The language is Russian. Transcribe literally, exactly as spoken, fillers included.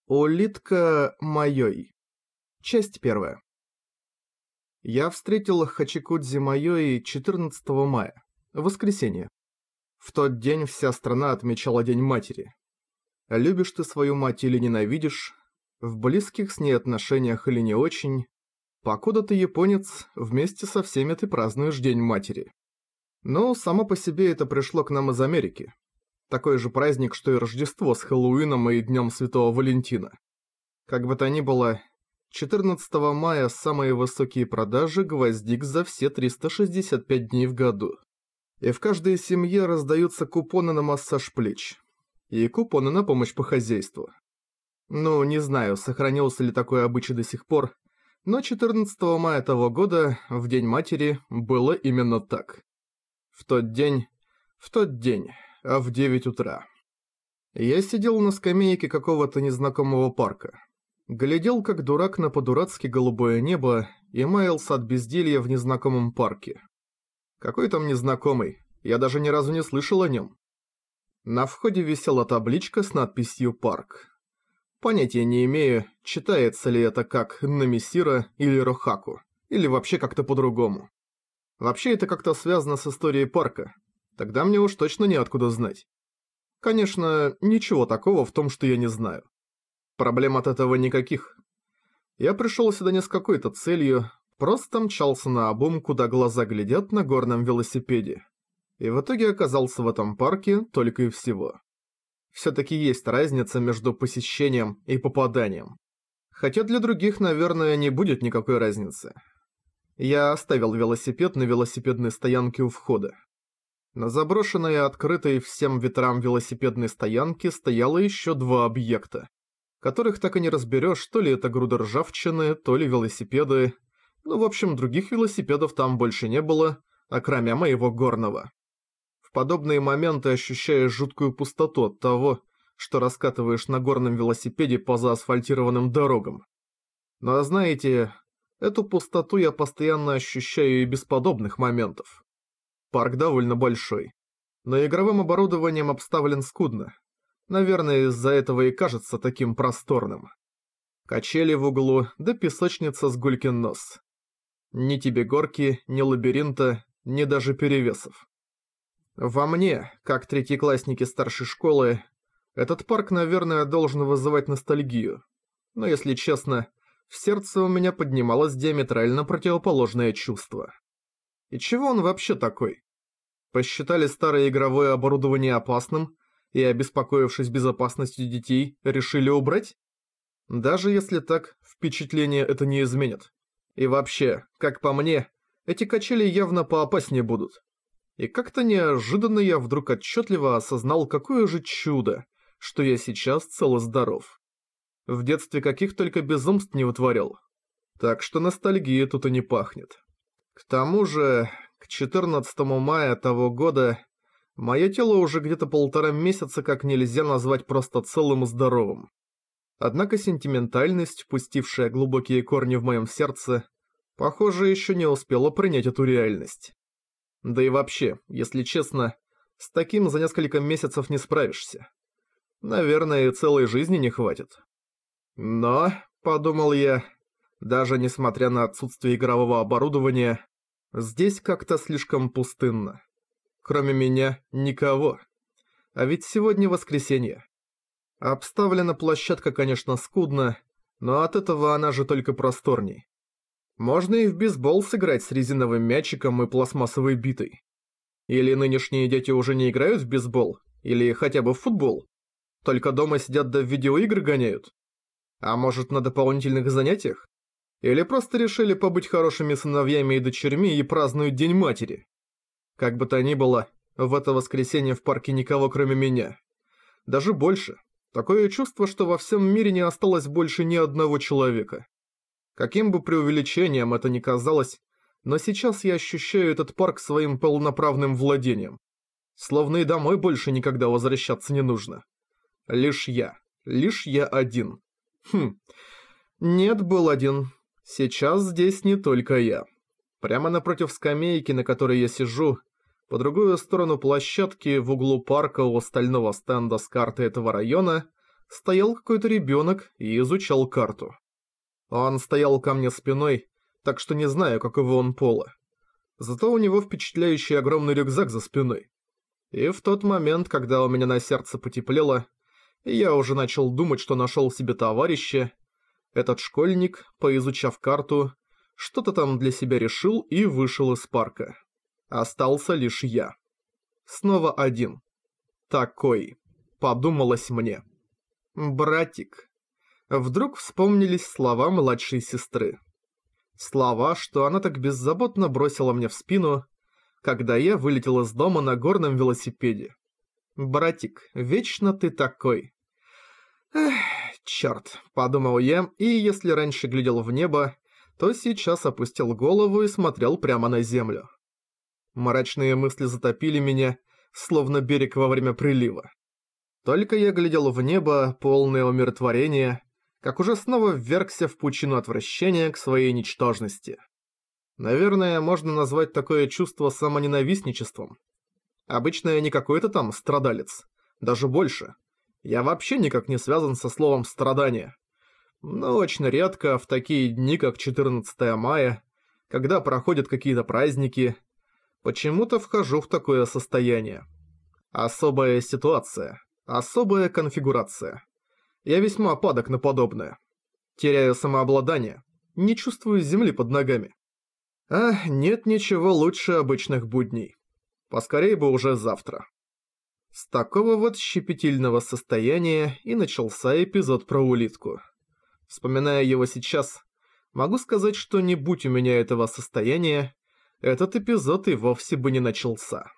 Улитка Майой. Часть первая. Я встретил Хачикудзи Майой четырнадцатого мая, воскресенье. В тот день вся страна отмечала День матери. Любишь ты свою мать или ненавидишь, в близких с ней отношениях или не очень, покуда ты японец, вместе со всеми ты празднуешь День матери. Но само по себе это пришло к нам из Америки. Такой же праздник, что и Рождество с Хэллоуином и Днем Святого Валентина. Как бы то ни было, четырнадцатого мая самые высокие продажи гвоздик за все триста шестьдесят пять дней в году. И в каждой семье раздаются купоны на массаж плеч. И купоны на помощь по хозяйству. Ну, не знаю, сохранился ли такой обычай до сих пор, но четырнадцатого мая того года, в День матери, было именно так. В тот день... В тот день... а в девять утра. Я сидел на скамейке какого-то незнакомого парка. Глядел как дурак на по-дурацки голубое небо и маялся от безделья в незнакомом парке. Какой там незнакомый, я даже ни разу не слышал о нем. На входе висела табличка с надписью «Парк». Понятия не имею, читается ли это как Намисира или Рохаку, или вообще как-то по-другому. Вообще это как-то связано с историей парка. Тогда мне уж точно неоткуда знать. Конечно, ничего такого в том, что я не знаю. Проблем от этого никаких. Я пришел сюда не с какой-то целью, просто мчался наобум, куда глаза глядят на горном велосипеде. И в итоге оказался в этом парке только и всего. Все-таки есть разница между посещением и попаданием. Хотя для других, наверное, не будет никакой разницы. Я оставил велосипед на велосипедной стоянке у входа. На заброшенной и открытой всем ветрам велосипедной стоянке стояло еще два объекта, которых так и не разберешь, то ли это груда ржавчины, то ли велосипеды. Ну, в общем, других велосипедов там больше не было, окромя моего горного. В подобные моменты ощущаешь жуткую пустоту от того, что раскатываешь на горном велосипеде по заасфальтированным дорогам. Но знаете, эту пустоту я постоянно ощущаю и без подобных моментов. Парк довольно большой, но игровым оборудованием обставлен скудно. Наверное, из-за этого и кажется таким просторным. Качели в углу, да песочница с гулькин нос. Ни тебе горки, ни лабиринта, ни даже перевесов. Во мне, как третьеклассники старшей школы, этот парк, наверное, должен вызывать ностальгию. Но если честно, в сердце у меня поднималось диаметрально противоположное чувство. И чего он вообще такой? Посчитали старое игровое оборудование опасным и, обеспокоившись безопасностью детей, решили убрать? Даже если так, впечатление это не изменит. И вообще, как по мне, эти качели явно поопаснее будут. И как-то неожиданно я вдруг отчетливо осознал, какое же чудо, что я сейчас цел и здоров. В детстве каких только безумств не вытворял. Так что ностальгия тут и не пахнет. К тому же, к четырнадцатому мая того года мое тело уже где-то полтора месяца как нельзя назвать просто целым и здоровым. Однако сентиментальность, пустившая глубокие корни в моем сердце, похоже, еще не успела принять эту реальность. Да и вообще, если честно, с таким за несколько месяцев не справишься. Наверное, и целой жизни не хватит. Но, подумал я, даже несмотря на отсутствие игрового оборудования, здесь как-то слишком пустынно. Кроме меня, никого. А ведь сегодня воскресенье. Обставлена площадка, конечно, скудно, но от этого она же только просторней. Можно и в бейсбол сыграть с резиновым мячиком и пластмассовой битой. Или нынешние дети уже не играют в бейсбол, или хотя бы в футбол. Только дома сидят да в видеоигры гоняют. А может, на дополнительных занятиях? Или просто решили побыть хорошими сыновьями и дочерьми и празднуют День матери. Как бы то ни было, в это воскресенье в парке никого кроме меня. Даже больше. Такое чувство, что во всем мире не осталось больше ни одного человека. Каким бы преувеличением это ни казалось, но сейчас я ощущаю этот парк своим полноправным владением. Словно и домой больше никогда возвращаться не нужно. Лишь я. Лишь я один. Хм. Нет, был один. Сейчас здесь не только я. Прямо напротив скамейки, на которой я сижу, по другую сторону площадки, в углу парка у стального стенда с картой этого района, стоял какой-то ребенок и изучал карту. Он стоял ко мне спиной, так что не знаю, какого он пола. Зато у него впечатляющий огромный рюкзак за спиной. И в тот момент, когда у меня на сердце потеплело, и я уже начал думать, что нашел себе товарища, этот школьник, поизучав карту, что-то там для себя решил и вышел из парка. Остался лишь я. Снова один. Такой. Подумалось мне. Братик. Вдруг вспомнились слова младшей сестры. Слова, что она так беззаботно бросила мне в спину, когда я вылетел из дома на горном велосипеде. Братик, вечно ты такой. Эх, черт, подумал я, и если раньше глядел в небо, то сейчас опустил голову и смотрел прямо на землю. Мрачные мысли затопили меня, словно берег во время прилива. Только я глядел в небо, полное умиротворения, как уже снова ввергся в пучину отвращения к своей ничтожности. Наверное, можно назвать такое чувство самоненавистничеством. Обычно я не какой-то там страдалец, даже больше. Я вообще никак не связан со словом «страдание». Но очень редко, в такие дни, как четырнадцатое мая, когда проходят какие-то праздники, почему-то вхожу в такое состояние. Особая ситуация, особая конфигурация. Я весьма падок на подобное. Теряю самообладание, не чувствую земли под ногами. А нет ничего лучше обычных будней. Поскорей бы уже завтра. С такого вот щепетильного состояния и начался эпизод про улитку. Вспоминая его сейчас, могу сказать, что не будь у меня этого состояния, этот эпизод и вовсе бы не начался.